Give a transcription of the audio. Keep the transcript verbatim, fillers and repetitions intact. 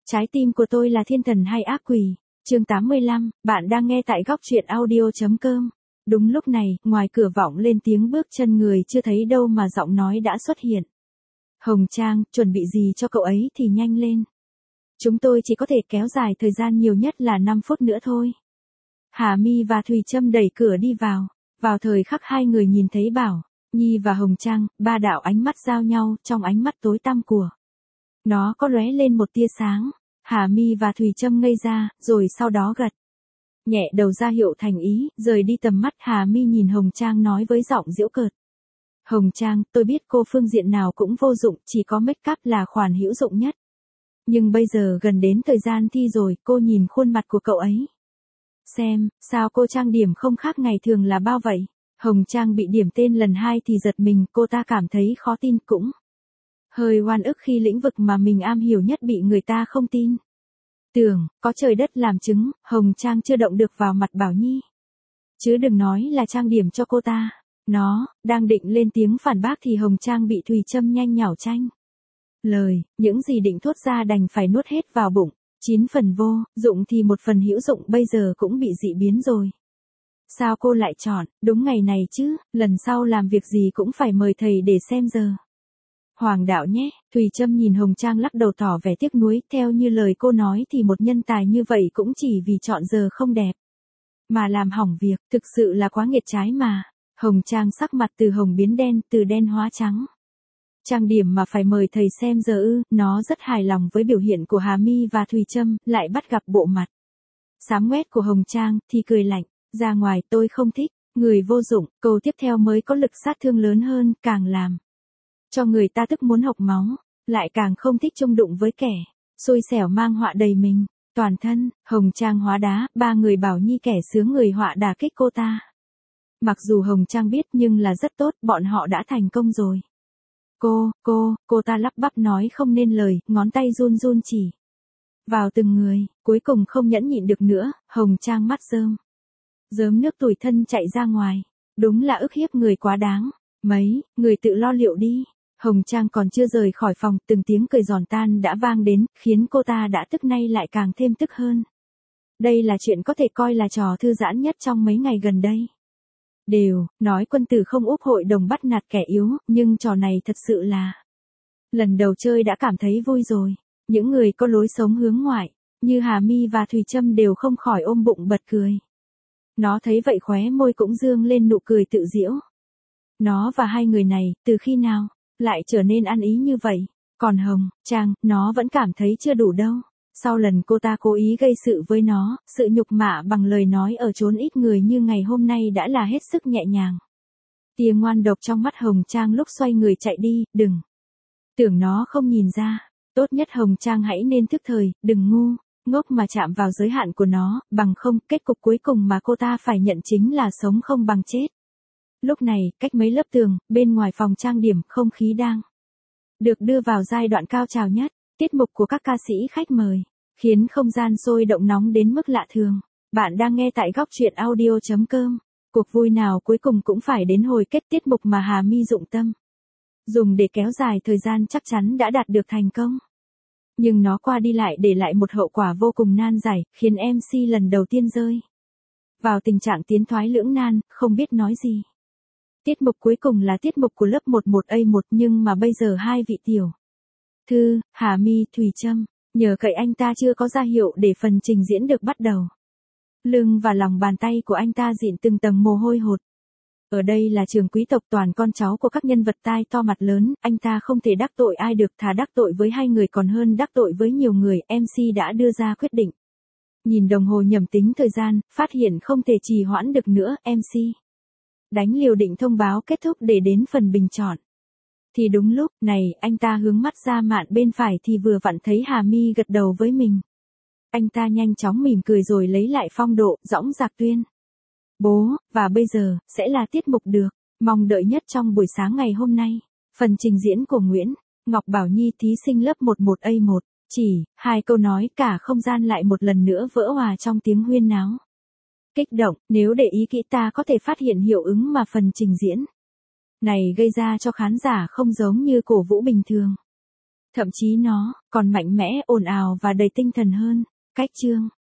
Trái tim của tôi là thiên thần hay ác quỷ? Chương tám mươi lăm, bạn đang nghe tại góc truyện audio.com. Đúng lúc này, ngoài cửa vọng lên tiếng bước chân người chưa thấy đâu mà giọng nói đã xuất hiện. Hồng Trang, chuẩn bị gì cho cậu ấy thì nhanh lên. Chúng tôi chỉ có thể kéo dài thời gian nhiều nhất là năm phút nữa thôi. Hà My và Thùy Trâm đẩy cửa đi vào. Vào thời khắc hai người nhìn thấy Bảo, Nhi và Hồng Trang, ba đạo ánh mắt giao nhau trong ánh mắt tối tăm của. Nó có lóe lên một tia sáng. Hà My và Thùy Trâm ngây ra, rồi sau đó gật nhẹ đầu ra hiệu thành ý, rời đi tầm mắt. Hà My nhìn Hồng Trang nói với giọng giễu cợt. Hồng Trang, tôi biết cô phương diện nào cũng vô dụng, chỉ có make up là khoản hữu dụng nhất. Nhưng bây giờ gần đến thời gian thi rồi, cô nhìn khuôn mặt của cậu ấy. Xem, sao cô trang điểm không khác ngày thường là bao vậy? Hồng Trang bị điểm tên lần hai thì giật mình, cô ta cảm thấy khó tin, cũng hơi oan ức khi lĩnh vực mà mình am hiểu nhất bị người ta không tin. Tưởng, có trời đất làm chứng, Hồng Trang chưa động được vào mặt Bảo Nhi. Chứ đừng nói là trang điểm cho cô ta. Nó, đang định lên tiếng phản bác thì Hồng Trang bị Thùy Trâm nhanh nhảu tranh lời, những gì định thốt ra đành phải nuốt hết vào bụng. Chín phần vô dụng thì một phần hữu dụng bây giờ cũng bị dị biến rồi. Sao cô lại chọn đúng ngày này chứ? Lần sau làm việc gì cũng phải mời thầy để xem giờ. Hoàng đạo nhé. Thùy Trâm nhìn Hồng Trang lắc đầu tỏ vẻ tiếc nuối. Theo như lời cô nói thì một nhân tài như vậy cũng chỉ vì chọn giờ không đẹp mà làm hỏng việc, thực sự là quá nghiệt trái mà. Hồng Trang sắc mặt từ hồng biến đen, từ đen hóa trắng. Trang điểm mà phải mời thầy xem giờ ư? Nó rất hài lòng với biểu hiện của Hà My và Thùy Trâm, lại bắt gặp bộ mặt xám ngoét của Hồng Trang thì cười lạnh. Ra ngoài, tôi không thích người vô dụng. Câu tiếp theo mới có lực sát thương lớn hơn, càng làm cho người ta tức muốn hộc máu, lại càng không thích chung đụng với kẻ xui xẻo mang họa đầy mình. Toàn thân, Hồng Trang hóa đá, ba người Bảo Nhi kẻ sướng người họa đả kích cô ta. Mặc dù Hồng Trang biết nhưng là rất tốt, bọn họ đã thành công rồi. Cô, cô, cô ta lắp bắp nói không nên lời, ngón tay run run chỉ vào từng người, cuối cùng không nhẫn nhịn được nữa, Hồng Trang mắt rơm rớm nước tủi thân chạy ra ngoài. Đúng là ức hiếp người quá đáng. Mấy, người tự lo liệu đi. Hồng Trang còn chưa rời khỏi phòng, từng tiếng cười giòn tan đã vang đến, khiến cô ta đã tức nay lại càng thêm tức hơn. Đây là chuyện có thể coi là trò thư giãn nhất trong mấy ngày gần đây. Đều, nói quân tử không úp hội đồng bắt nạt kẻ yếu, nhưng trò này thật sự là lần đầu chơi đã cảm thấy vui rồi. Những người có lối sống hướng ngoại, như Hà My và Thùy Trâm đều không khỏi ôm bụng bật cười. Nó thấy vậy khóe môi cũng dương lên nụ cười tự giễu. Nó và hai người này, từ khi nào lại trở nên ăn ý như vậy? Còn Hồng Trang, nó vẫn cảm thấy chưa đủ đâu. Sau lần cô ta cố ý gây sự với nó, sự nhục mạ bằng lời nói ở chốn ít người như ngày hôm nay đã là hết sức nhẹ nhàng. Tia ngoan độc trong mắt Hồng Trang lúc xoay người chạy đi, đừng tưởng nó không nhìn ra. Tốt nhất Hồng Trang hãy nên thức thời, đừng ngu ngốc mà chạm vào giới hạn của nó, bằng không, kết cục cuối cùng mà cô ta phải nhận chính là sống không bằng chết. Lúc này, cách mấy lớp tường, bên ngoài phòng trang điểm, không khí đang được đưa vào giai đoạn cao trào nhất. Tiết mục của các ca sĩ khách mời khiến không gian sôi động nóng đến mức lạ thường. Bạn đang nghe tại góc truyện audio.com. Cuộc vui nào cuối cùng cũng phải đến hồi kết. Tiết mục mà Hà My dụng tâm dùng để kéo dài thời gian chắc chắn đã đạt được thành công. Nhưng nó qua đi lại để lại một hậu quả vô cùng nan giải, khiến em xê lần đầu tiên rơi vào tình trạng tiến thoái lưỡng nan, không biết nói gì. Tiết mục cuối cùng là tiết mục của lớp mười một A một, nhưng mà bây giờ hai vị tiểu thư, Hà My, Thùy Trâm, nhờ cậy anh ta chưa có ra hiệu để phần trình diễn được bắt đầu. Lưng và lòng bàn tay của anh ta dịn từng tầng mồ hôi hột. Ở đây là trường quý tộc toàn con cháu của các nhân vật tai to mặt lớn, anh ta không thể đắc tội ai được, thà đắc tội với hai người còn hơn đắc tội với nhiều người. em xê đã đưa ra quyết định. Nhìn đồng hồ nhẩm tính thời gian, phát hiện không thể trì hoãn được nữa, em xê đánh liều định thông báo kết thúc để đến phần bình chọn. Thì đúng lúc này, anh ta hướng mắt ra mạn bên phải thì vừa vặn thấy Hà My gật đầu với mình. Anh ta nhanh chóng mỉm cười rồi lấy lại phong độ, dõng dạc tuyên bố, và bây giờ, sẽ là tiết mục được mong đợi nhất trong buổi sáng ngày hôm nay. Phần trình diễn của Nguyễn Ngọc Bảo Nhi, thí sinh lớp mười một A một. Chỉ hai câu nói, cả không gian lại một lần nữa vỡ hòa trong tiếng huyên náo kích động. Nếu để ý kỹ ta có thể phát hiện hiệu ứng mà phần trình diễn này gây ra cho khán giả không giống như cổ vũ bình thường. Thậm chí nó còn mạnh mẽ, ồn ào và đầy tinh thần hơn. Cách chương